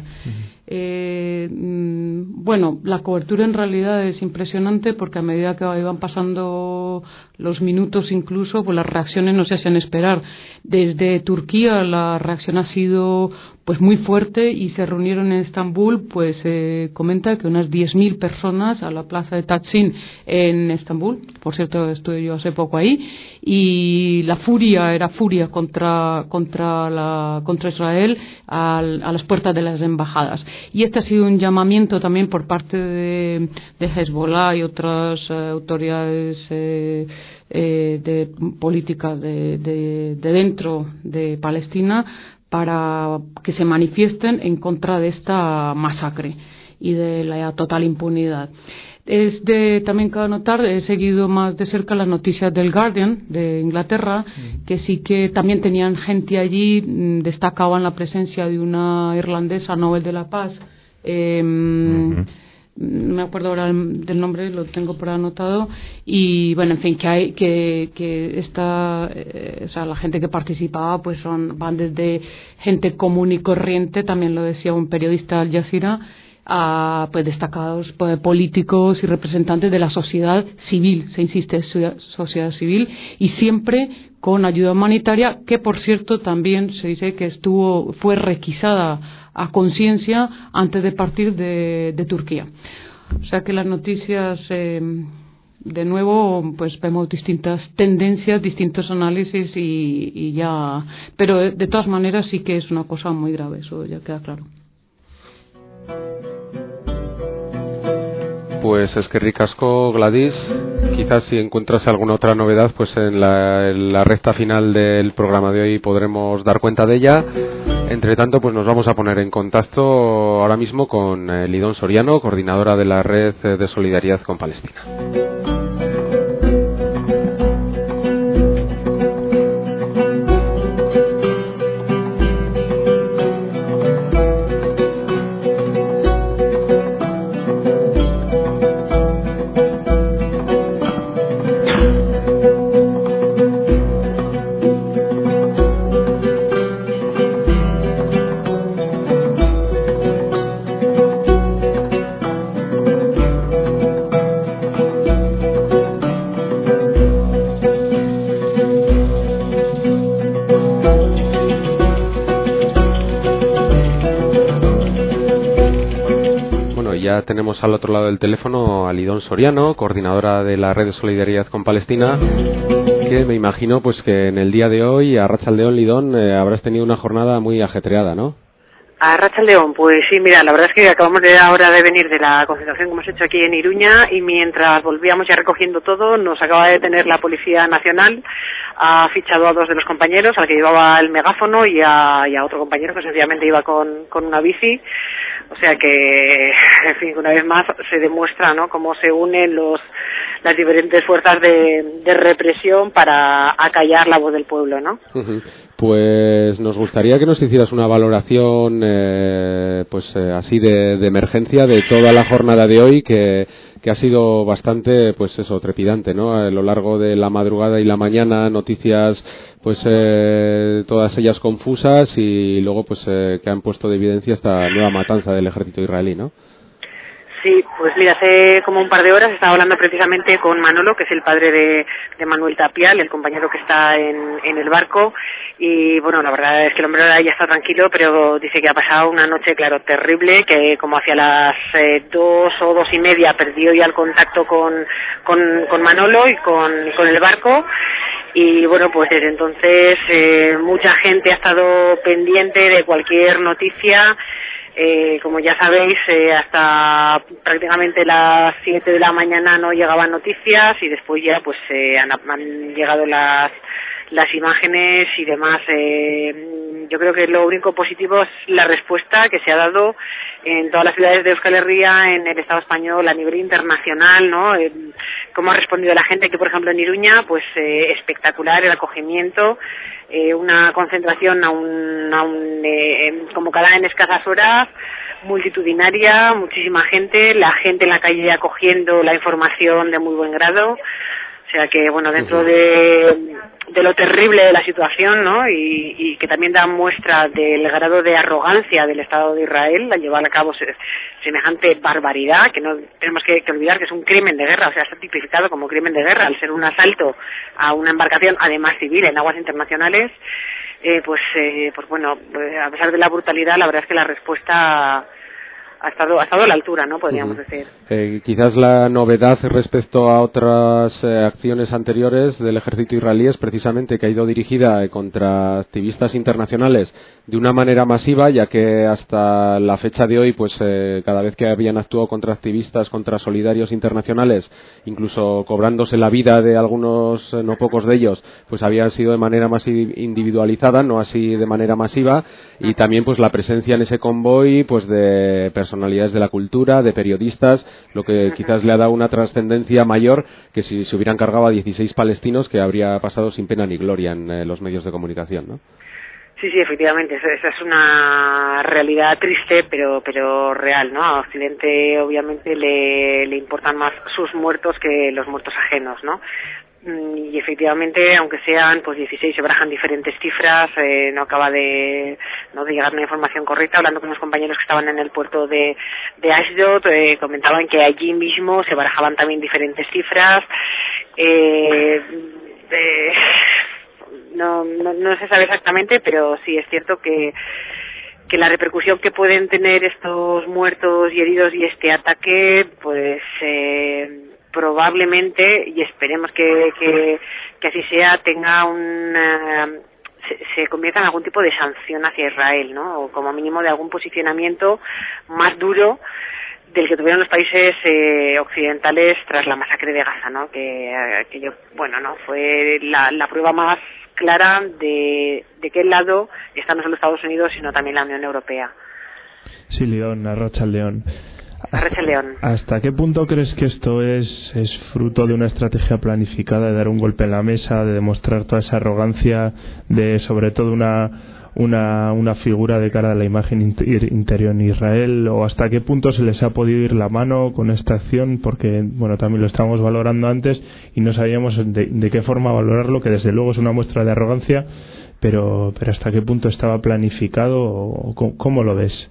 Bueno, la cobertura en realidad es impresionante porque a medida que iban pasando los minutos incluso, pues las reacciones no se hacían esperar. Desde Turquía la reacción ha sido pues muy fuerte y se reunieron en Estambul, pues comenta que unas 10.000 personas a la plaza de Taksim en Estambul. Por cierto, estuve yo hace poco ahí, y la furia era furia contra Israel a las puertas de las embajadas. Y este ha sido un llamamiento también por parte de Hezbollah y otras autoridades de políticas de dentro de Palestina para que se manifiesten en contra de esta masacre y de la total impunidad. También cabe notar, he seguido más de cerca las noticias del Guardian de Inglaterra, que sí que también tenían gente allí, destacaban la presencia de una irlandesa Nobel de la Paz, no me acuerdo ahora del nombre, lo tengo por anotado, y bueno, en fin, que esta, o sea, la gente que participaba pues van desde gente común y corriente, también lo decía un periodista Al Jazeera, a pues destacados políticos y representantes de la sociedad civil, se insiste, sociedad civil, y siempre con ayuda humanitaria, que por cierto también se dice que fue requisada a conciencia antes de partir de Turquía. O sea que las noticias, de nuevo, pues vemos distintas tendencias, distintos análisis y ya, pero de todas maneras sí que es una cosa muy grave, eso ya queda claro. Pues es que ricasco, Gladys. Quizás si encuentras alguna otra novedad, pues en la recta final del programa de hoy podremos dar cuenta de ella. Entre tanto, pues nos vamos a poner en contacto ahora mismo con Lidón Soriano, coordinadora de la Red de Solidaridad con Palestina. Tenemos al otro lado del teléfono a Lidón Soriano, coordinadora de la Red de Solidaridad con Palestina, que me imagino pues que en el día de hoy, a Rachaldeón, Lidón, habrás tenido una jornada muy ajetreada, ¿no? A Rachaldeón, pues sí, mira, la verdad es que acabamos ahora de venir de la concentración que hemos hecho aquí en Iruña, y mientras volvíamos ya recogiendo todo, nos acaba de detener la Policía Nacional. Ha fichado a 2 de los compañeros, al que llevaba el megáfono y a otro compañero que sencillamente iba con una bici. O sea que, en fin, una vez más se demuestra, ¿no?, cómo se unen las diferentes fuerzas de represión para acallar la voz del pueblo, ¿no? Pues nos gustaría que nos hicieras una valoración, así de emergencia de toda la jornada de hoy, que ha sido bastante, pues eso, trepidante, ¿no? A lo largo de la madrugada y la mañana, noticias, pues todas ellas confusas, y luego pues que han puesto de evidencia esta nueva matanza del ejército israelí, ¿no? Sí, pues mira, hace como un par de horas estaba hablando precisamente con Manolo, que es el padre de Manuel Tapial, el compañero que está en el barco, y bueno, la verdad es que el hombre ahora ya está tranquilo, pero dice que ha pasado una noche, claro, terrible, que como hacia las 2 o 2:30 perdió ya el contacto con Manolo y con el barco. Y bueno, pues desde entonces mucha gente ha estado pendiente de cualquier noticia. Como ya sabéis, hasta prácticamente las 7 de la mañana no llegaban noticias, y después ya pues han llegado las imágenes y demás yo creo que lo único positivo es la respuesta que se ha dado en todas las ciudades de Euskal Herria, en el Estado español, a nivel internacional, ¿no? Cómo ha respondido la gente, que por ejemplo en Iruña, pues espectacular el acogimiento, una concentración convocada en escasas horas, multitudinaria, muchísima gente, la gente en la calle acogiendo la información de muy buen grado. O sea que, bueno, dentro de lo terrible de la situación, ¿no? Y que también da muestra del grado de arrogancia del Estado de Israel al llevar a cabo semejante barbaridad, que no tenemos que olvidar que es un crimen de guerra, o sea, está tipificado como crimen de guerra al ser un asalto a una embarcación, además civil, en aguas internacionales. Pues bueno, a pesar de la brutalidad, la verdad es que la respuesta ha estado a la altura, ¿no? Podríamos decir. Quizás la novedad respecto a otras acciones anteriores del ejército israelí es precisamente que ha ido dirigida contra activistas internacionales de una manera masiva, ya que hasta la fecha de hoy, pues cada vez que habían actuado contra activistas, contra solidarios internacionales, incluso cobrándose la vida de algunos, no pocos de ellos, pues había sido de manera más individualizada, no así de manera masiva, y también pues la presencia en ese convoy pues de personalidades de la cultura, de periodistas, lo que quizás le ha dado una trascendencia mayor que si se hubieran cargado a 16 palestinos, que habría pasado sin pena ni gloria en los medios de comunicación, ¿no? Sí, efectivamente, esa es una realidad triste, pero real, ¿no? A Occidente obviamente le importan más sus muertos que los muertos ajenos, ¿no? Y efectivamente, aunque sean pues 16, se barajan diferentes cifras, no acaba de llegar una información correcta. Hablando con unos compañeros que estaban en el puerto de Ashdod, comentaban que allí mismo se barajaban también diferentes cifras. No se sabe exactamente, pero sí es cierto que la repercusión que pueden tener estos muertos y heridos y este ataque, pues probablemente, y esperemos que así sea, tenga se convierta en algún tipo de sanción hacia Israel, ¿no? O como mínimo de algún posicionamiento más duro del que tuvieron los países occidentales tras la masacre de Gaza, ¿no? Que fue la prueba más clara de qué lado está no solo Estados Unidos, sino también la Unión Europea. Sí, León, Arracha León. León. ¿Hasta qué punto crees que esto es fruto de una estrategia planificada de dar un golpe en la mesa, de demostrar toda esa arrogancia, de sobre todo una figura de cara a la imagen interior en Israel, o hasta qué punto se les ha podido ir la mano con esta acción? Porque, bueno, también lo estábamos valorando antes y no sabíamos de qué forma valorarlo, que desde luego es una muestra de arrogancia, pero hasta qué punto estaba planificado, o ¿cómo lo ves?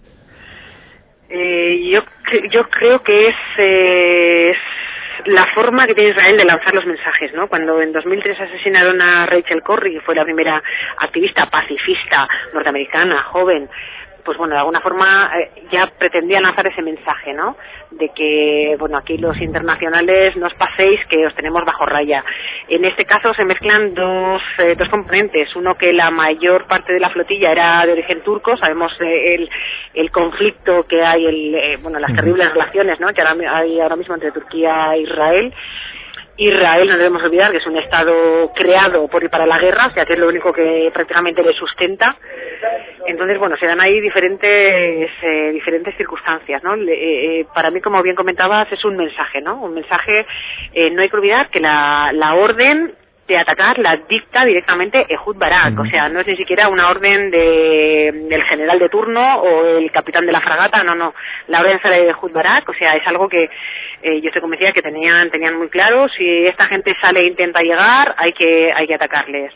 Yo creo que es la forma que tiene Israel de lanzar los mensajes, ¿no? Cuando en 2003 asesinaron a Rachel Corrie, que fue la primera activista pacifista norteamericana, joven, pues bueno, de alguna forma ya pretendían lanzar ese mensaje, ¿no? De que, bueno, aquí los internacionales no os paséis, que os tenemos bajo raya. En este caso se mezclan dos componentes. Uno, que la mayor parte de la flotilla era de origen turco. Sabemos el conflicto que hay, las terribles relaciones, ¿no? Que hay ahora mismo entre Turquía e Israel. Israel, no debemos olvidar que es un estado creado por y para la guerra, o sea que es lo único que prácticamente le sustenta. Entonces, bueno, se dan ahí diferentes circunstancias, ¿no? Para mí, como bien comentabas, es un mensaje, ¿no? Un mensaje, no hay que olvidar que la orden de atacar la dicta directamente Ehud Barak, o sea, no es ni siquiera una orden del general de turno o el capitán de la fragata, no, la orden sale de Ehud Barak, o sea, es algo que yo estoy convencida que tenían muy claro. Si esta gente sale e intenta llegar, hay que atacarles.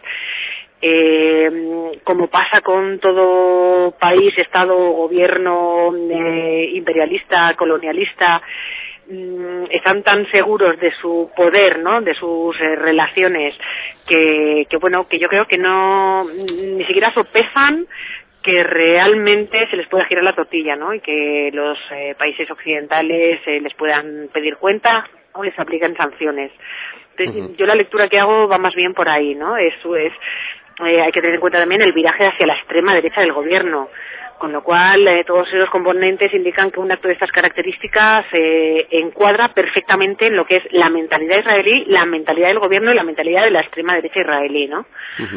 Como pasa con todo país, estado, gobierno imperialista, colonialista, están tan seguros de su poder, ¿no? De sus relaciones, que yo creo que ni siquiera sopesan que realmente se les pueda girar la tortilla, ¿no? Y que los países occidentales les puedan pedir cuenta o les apliquen sanciones. Entonces, yo la lectura que hago va más bien por ahí, ¿no? Eso es, hay que tener en cuenta también el viraje hacia la extrema derecha del gobierno, con lo cual todos esos componentes indican que un acto de estas características encuadra perfectamente en lo que es la mentalidad israelí, la mentalidad del gobierno y la mentalidad de la extrema derecha israelí, ¿no?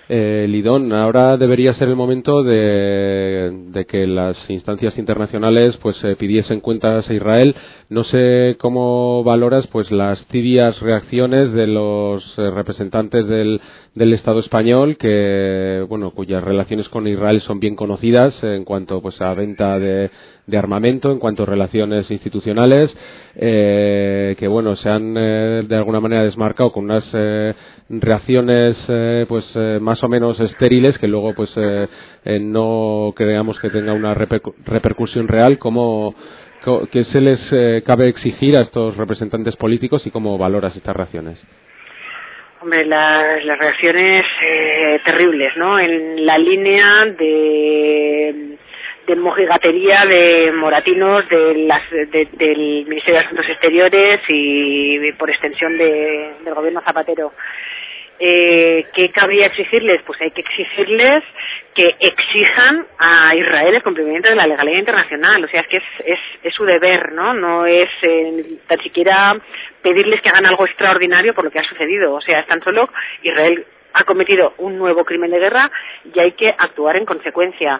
Lidón, ahora debería ser el momento de que las instancias internacionales pues pidiesen cuentas a Israel. No sé cómo valoras pues las tibias reacciones de los representantes del Estado español, que bueno, cuyas relaciones con Israel son bien conocidas en cuanto pues a venta de armamento, en cuanto a relaciones institucionales, que bueno, se han de alguna manera desmarcado con unas reacciones más o menos estériles, que luego pues no creamos que tenga una repercusión real. ¿Qué se les cabe exigir a estos representantes políticos y cómo valoras estas reacciones? Hombre, las reacciones terribles, ¿no? En la línea de mojigatería de moratinos del Ministerio de Asuntos Exteriores y por extensión del gobierno Zapatero. ¿Qué cabría exigirles? Pues hay que exigirles que exijan a Israel el cumplimiento de la legalidad internacional. O sea, es que es su deber, ¿no? No es tan siquiera pedirles que hagan algo extraordinario por lo que ha sucedido. O sea, es tan solo Israel ha cometido un nuevo crimen de guerra y hay que actuar en consecuencia.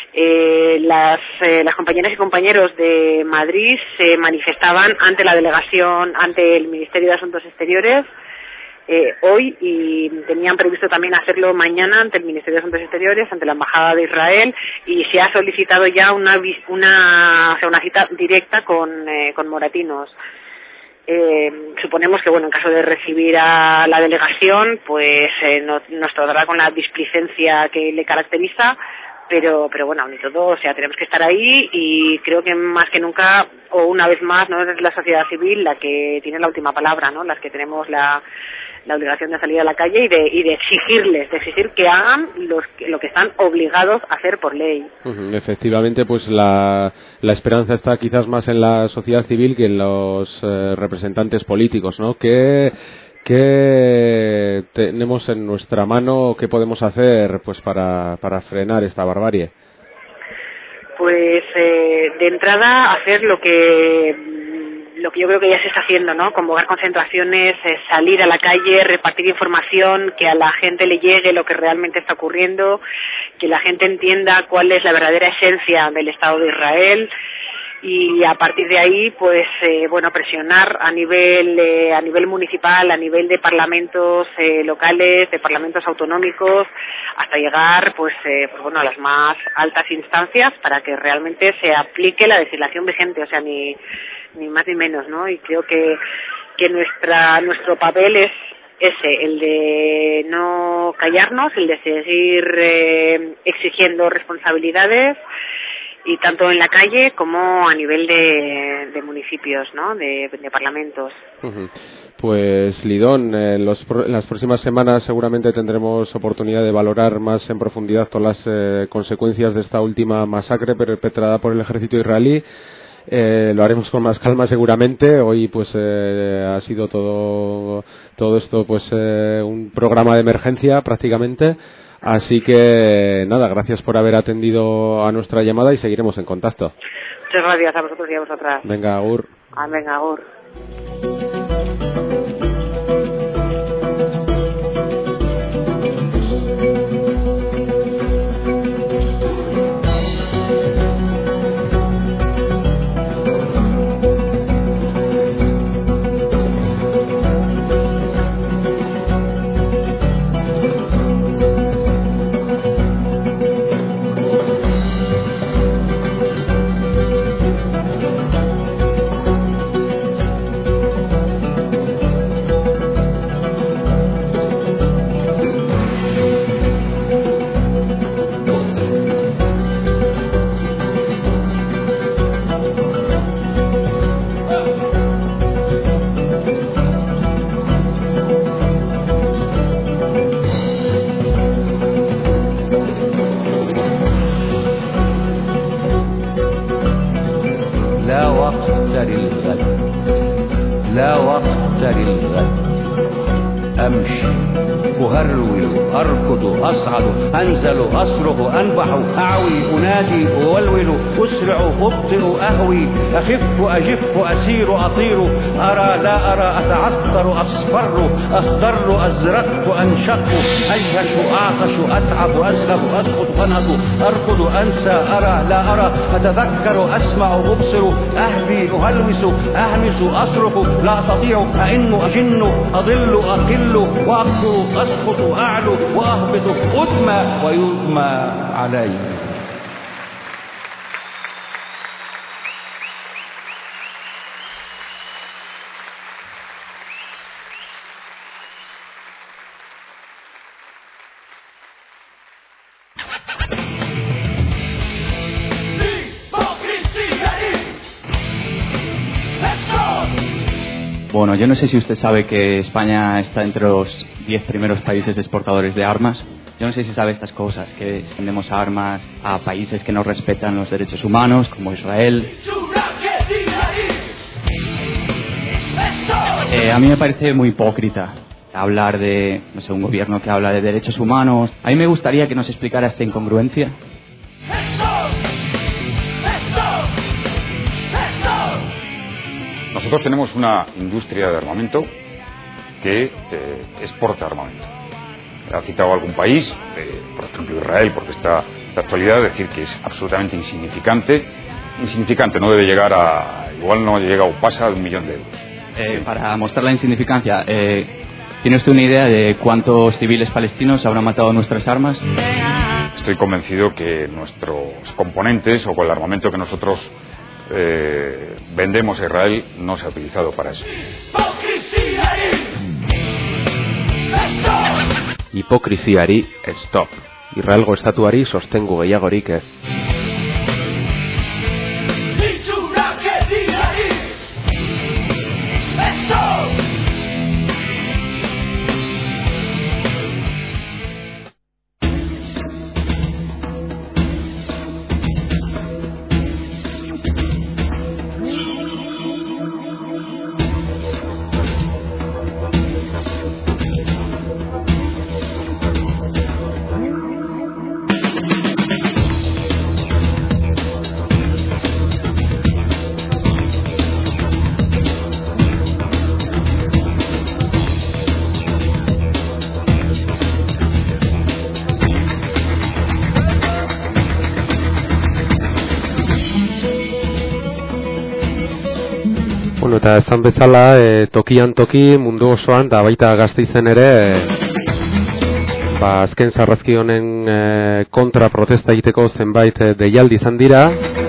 Las compañeras y compañeros de Madrid se manifestaban ante la delegación, ante el Ministerio de Asuntos Exteriores hoy, y tenían previsto también hacerlo mañana ante el Ministerio de Asuntos Exteriores, ante la Embajada de Israel, y se ha solicitado ya una cita directa con moratinos. Suponemos que, bueno, en caso de recibir a la delegación, pues nos tratará con la displicencia que le caracteriza, pero bueno, ni todo, o sea, tenemos que estar ahí, y creo que más que nunca, o una vez más, no es la sociedad civil la que tiene la última palabra, ¿no? Las que tenemos la obligación de salir a la calle y de exigir que hagan lo que están obligados a hacer por ley. Efectivamente, pues la esperanza está quizás más en la sociedad civil que en los representantes políticos, ¿no? ¿Qué tenemos en nuestra mano? ¿Qué podemos hacer pues para frenar esta barbarie? Pues de entrada hacer lo que yo creo que ya se está haciendo, ¿no? Convocar concentraciones, salir a la calle, repartir información, que a la gente le llegue lo que realmente está ocurriendo, que la gente entienda cuál es la verdadera esencia del Estado de Israel, y a partir de ahí pues presionar a nivel municipal, a nivel de parlamentos locales, de parlamentos autonómicos, hasta llegar a las más altas instancias para que realmente se aplique la legislación vigente, o sea, ni más ni menos, ¿no? Y creo que nuestro papel es ese, el de no callarnos, el de seguir exigiendo responsabilidades, y tanto en la calle como a nivel de municipios, ¿no? De parlamentos. Pues Lidón, en las próximas semanas seguramente tendremos oportunidad de valorar más en profundidad todas las consecuencias de esta última masacre perpetrada por el ejército israelí. Lo haremos con más calma seguramente. Hoy pues ha sido todo esto pues un programa de emergencia prácticamente. Así que nada, gracias por haber atendido a nuestra llamada y seguiremos en contacto. Muchas gracias a vosotros y a vosotras. Venga, agur. Venga, agur. أهرول أركض أصعد أنزل أصرخ أنبح أعوي أنادي أولول أسرع أبطئ أهوي أخف أجف أسير أطير أرى لا أرى أتعثر أصفر أخضر أزرق أنشق أجهش أعطش أتعب أسلب أسقط أنهض أركض أنسى أرى لا أرى أتذكر أسمع أبصر أهبي أهلوس أهمس أصرخ لا أستطيع أئن أجن أضل أقل وأقصر أسقط أعلو وأهبط أدمى ويدمى علي. Bueno, yo no sé si usted sabe que España está entre los 10 primeros países exportadores de armas. Yo no sé si sabe estas cosas, que vendemos armas a países que no respetan los derechos humanos, como Israel. A mí me parece muy hipócrita hablar de, no sé, un gobierno que habla de derechos humanos. A mí me gustaría que nos explicara esta incongruencia. Nosotros tenemos una industria de armamento que exporta armamento. Ha citado algún país, por ejemplo Israel, porque está de actualidad, decir que es absolutamente insignificante. Insignificante, no debe llegar a, igual no llega o pasa de 1 millón de euros. Sí. Para mostrar la insignificancia, ¿tiene usted una idea de cuántos civiles palestinos habrán matado nuestras armas? Estoy convencido que nuestros componentes o con el armamento que nosotros vendemos a Israel no se ha utilizado para eso. Hipokrisiari stop. Israelgo estatuari sostengu gehiagorik ez. Eta esan bezala, tokian toki mundu osoan, da baita Gasteizen ere, azken sarrazki honen kontra protesta egiteko zenbait deialdi izan dira.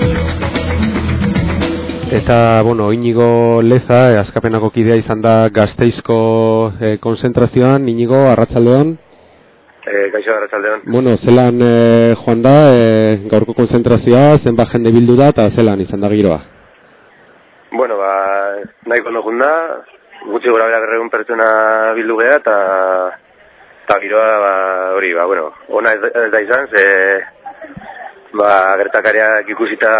Eta, bueno, Iñigo Leza, askapenako kidea izan da Gasteizko konzentrazioan. Iñigo, arratsaldeon. Kaixo, arratsaldeon. Bueno, zelan joan da, gaurko konzentrazioa, zenbat jende bildu da, eta zelan izan da giroa? Bueno, nahiko ondo joan da, gutxi gora bera 200 pertsona bildu geha, eta giroa, hori, bueno, ona ez da izan, gertakariak ikusita,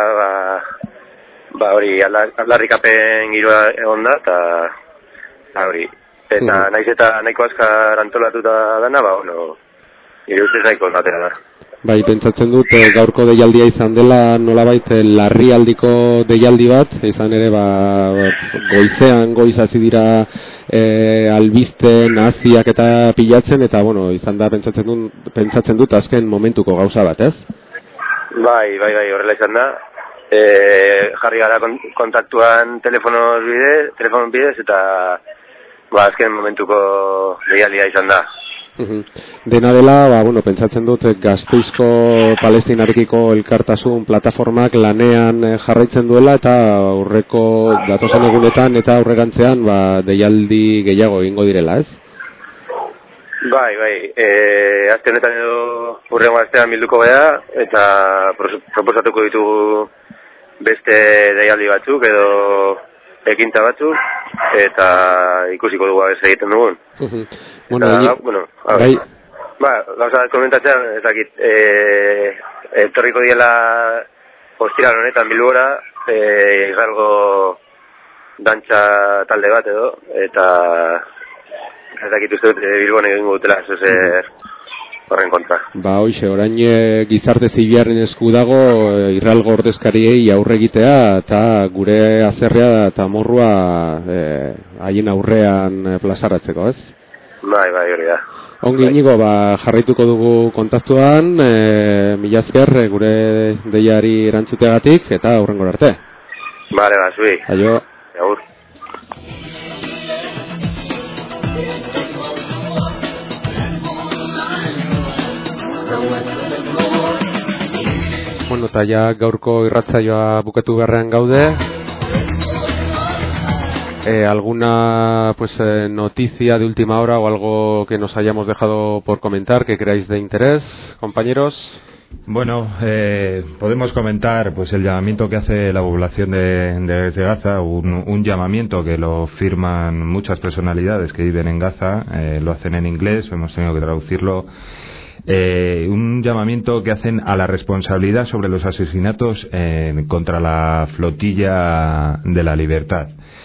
hori, aldarrikapen giroa egon da, eta hori, eta naiz eta nahiko azkar antolatuta dana, bueno, nire ustez nahiko ondatera da. Bai, pentsatzen dut gaurko deialdia izan dela nolabait larrialdiko deialdi bat, izan ere goizean goiz hasi dira albisten, naziak eta pilatzen, eta bueno, izan da pentsatzen dut azken momentuko gauza bat, ez? Bai, horrela izan da. Jarri gara kontaktuan telefonon bidez, eta azken momentuko deialdia izan da. Dena dela, bueno, pentsatzen dut Gasteizko Palestinarekiko elkartasun plataformak lanean jarraitzen duela, eta aurreko datozen egunetan eta aurrerantzean deialdi gehiago egingo direla, ez? Bai, aste honetan edo hurrengo astean bilduko gara, eta proposatuko ditugu beste deialdi batzuk edo ekintza batzuk, eta ikusiko dugu abez egiten dugun. Gauza komentatzean, ez dakit, etorriko diela ostiral honetan Bilbora, Israelgo dantza talde bat edo, eta ez dakit uste dut Bilbon egingo dutela zer horren kontra. Hoxe, orain gizarte zibilaren esku dago Israelgo ordezkariei aurre egitea eta gure azerrea eta morrua haien aurrean plazaratzeko, ez? Bai, hori da. Ongi Inigo, jarraituko dugu kontaktuan, mila esker gure deiari erantzuteagatik eta hurrengora arte. Vale, zui. Aio. Agur. Bueno, eta ja gaurko irratsaioa bukatu beharrean gaude. ¿Alguna noticia de última hora o algo que nos hayamos dejado por comentar que creáis de interés, compañeros? Bueno, podemos comentar pues el llamamiento que hace la población de Gaza, un llamamiento que lo firman muchas personalidades que viven en Gaza, lo hacen en inglés, hemos tenido que traducirlo. Un llamamiento que hacen a la responsabilidad sobre los asesinatos contra la flotilla de la libertad.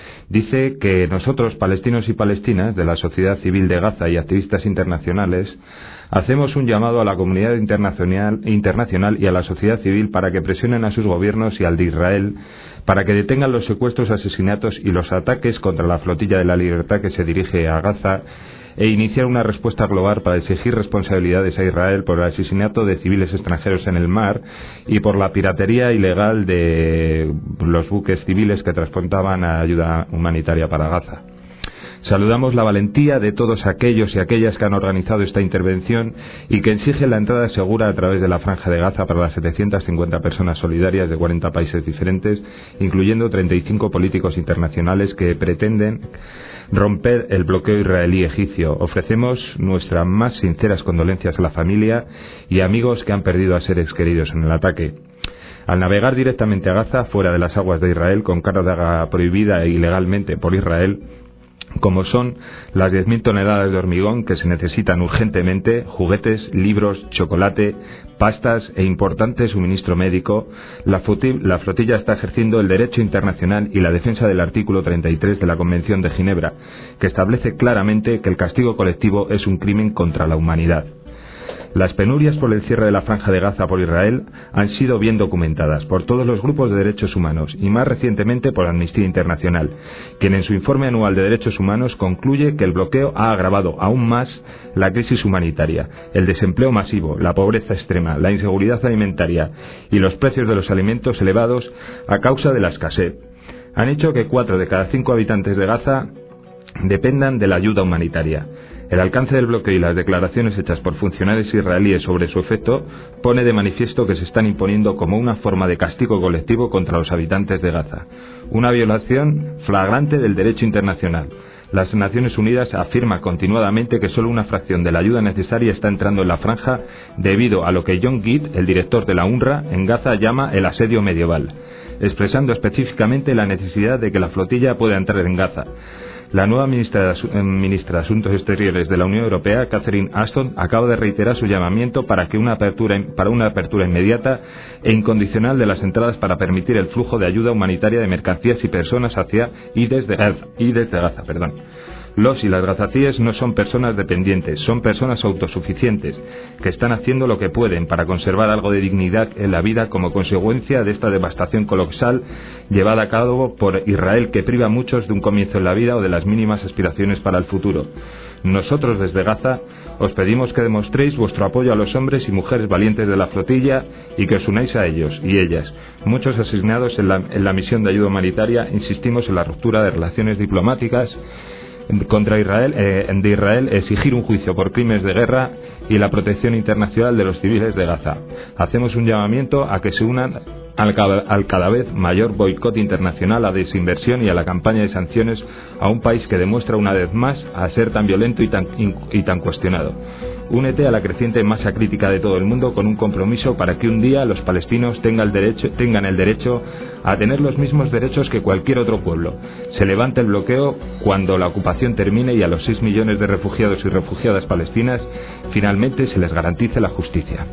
Dice que nosotros, palestinos y palestinas, de la sociedad civil de Gaza y activistas internacionales, hacemos un llamado a la comunidad internacional y a la sociedad civil para que presionen a sus gobiernos y al de Israel para que detengan los secuestros, asesinatos y los ataques contra la flotilla de la libertad que se dirige a Gaza e iniciar una respuesta global para exigir responsabilidades a Israel por el asesinato de civiles extranjeros en el mar y por la piratería ilegal de los buques civiles que transportaban ayuda humanitaria para Gaza. Saludamos la valentía de todos aquellos y aquellas que han organizado esta intervención y que exigen la entrada segura a través de la Franja de Gaza para las 750 personas solidarias de 40 países diferentes, incluyendo 35 políticos internacionales que pretenden romper el bloqueo israelí-egipcio. Ofrecemos nuestras más sinceras condolencias a la familia y amigos que han perdido a seres queridos en el ataque. Al navegar directamente a Gaza, fuera de las aguas de Israel, con carga prohibida e ilegalmente por Israel, como son las 10.000 toneladas de hormigón que se necesitan urgentemente, juguetes, libros, chocolate, pastas e importante suministro médico, la flotilla está ejerciendo el derecho internacional y la defensa del artículo 33 de la Convención de Ginebra, que establece claramente que el castigo colectivo es un crimen contra la humanidad. Las penurias por el cierre de la Franja de Gaza por Israel han sido bien documentadas por todos los grupos de derechos humanos y más recientemente por Amnistía Internacional, quien en su informe anual de derechos humanos concluye que el bloqueo ha agravado aún más la crisis humanitaria, el desempleo masivo, la pobreza extrema, la inseguridad alimentaria y los precios de los alimentos elevados a causa de la escasez. Han hecho que 4 de cada 5 habitantes de Gaza dependan de la ayuda humanitaria. El alcance del bloqueo y las declaraciones hechas por funcionarios israelíes sobre su efecto pone de manifiesto que se están imponiendo como una forma de castigo colectivo contra los habitantes de Gaza, una violación flagrante del derecho internacional. Las Naciones Unidas afirman continuadamente que solo una fracción de la ayuda necesaria está entrando en la franja debido a lo que John Gitt, el director de la UNRWA en Gaza, llama el asedio medieval, expresando específicamente la necesidad de que la flotilla pueda entrar en Gaza. La nueva ministra de Asuntos Exteriores de la Unión Europea, Catherine Ashton, acaba de reiterar su llamamiento para una apertura inmediata e incondicional de las entradas para permitir el flujo de ayuda humanitaria de mercancías y personas hacia y desde Gaza. Los y las gazatíes no son personas dependientes, son personas autosuficientes que están haciendo lo que pueden para conservar algo de dignidad en la vida como consecuencia de esta devastación colosal llevada a cabo por Israel, que priva a muchos de un comienzo en la vida o de las mínimas aspiraciones para el futuro. Nosotros desde Gaza os pedimos que demostréis vuestro apoyo a los hombres y mujeres valientes de la flotilla y que os unáis a ellos y ellas, muchos asesinados en la misión de ayuda humanitaria. Insistimos en la ruptura de relaciones diplomáticas contra Israel, de Israel, exigir un juicio por crímenes de guerra y la protección internacional de los civiles de Gaza. Hacemos un llamamiento a que se unan al cada vez mayor boicot internacional, a desinversión y a la campaña de sanciones a un país que demuestra una vez más a ser tan violento y tan cuestionado. Únete a la creciente masa crítica de todo el mundo con un compromiso para que un día los palestinos tengan el derecho a tener los mismos derechos que cualquier otro pueblo. Se levante el bloqueo cuando la ocupación termine y a los 6 millones de refugiados y refugiadas palestinas finalmente se les garantice la justicia.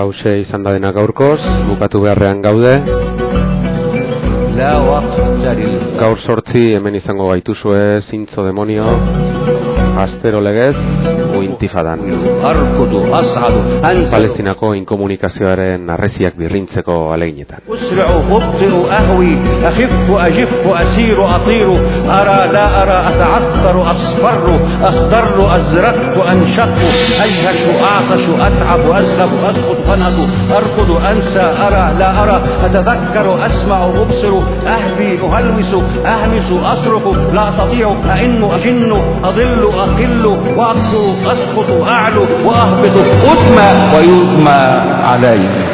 Hauxe izan da dena gaurkoz, bukatu beharrean gaude. Gaur 8 hemen izango gaituzue Zintzo demonio, Astero legez, Intifadan. Palestinako inkomunikazioaren arreziak birrintzeko aleginetan. أهدي أهلوس أهمس أصرخ لا أستطيع أئن أجن أضل أقل وأقصر أسقط أعلو وأهبط أدمى ويدمى علي.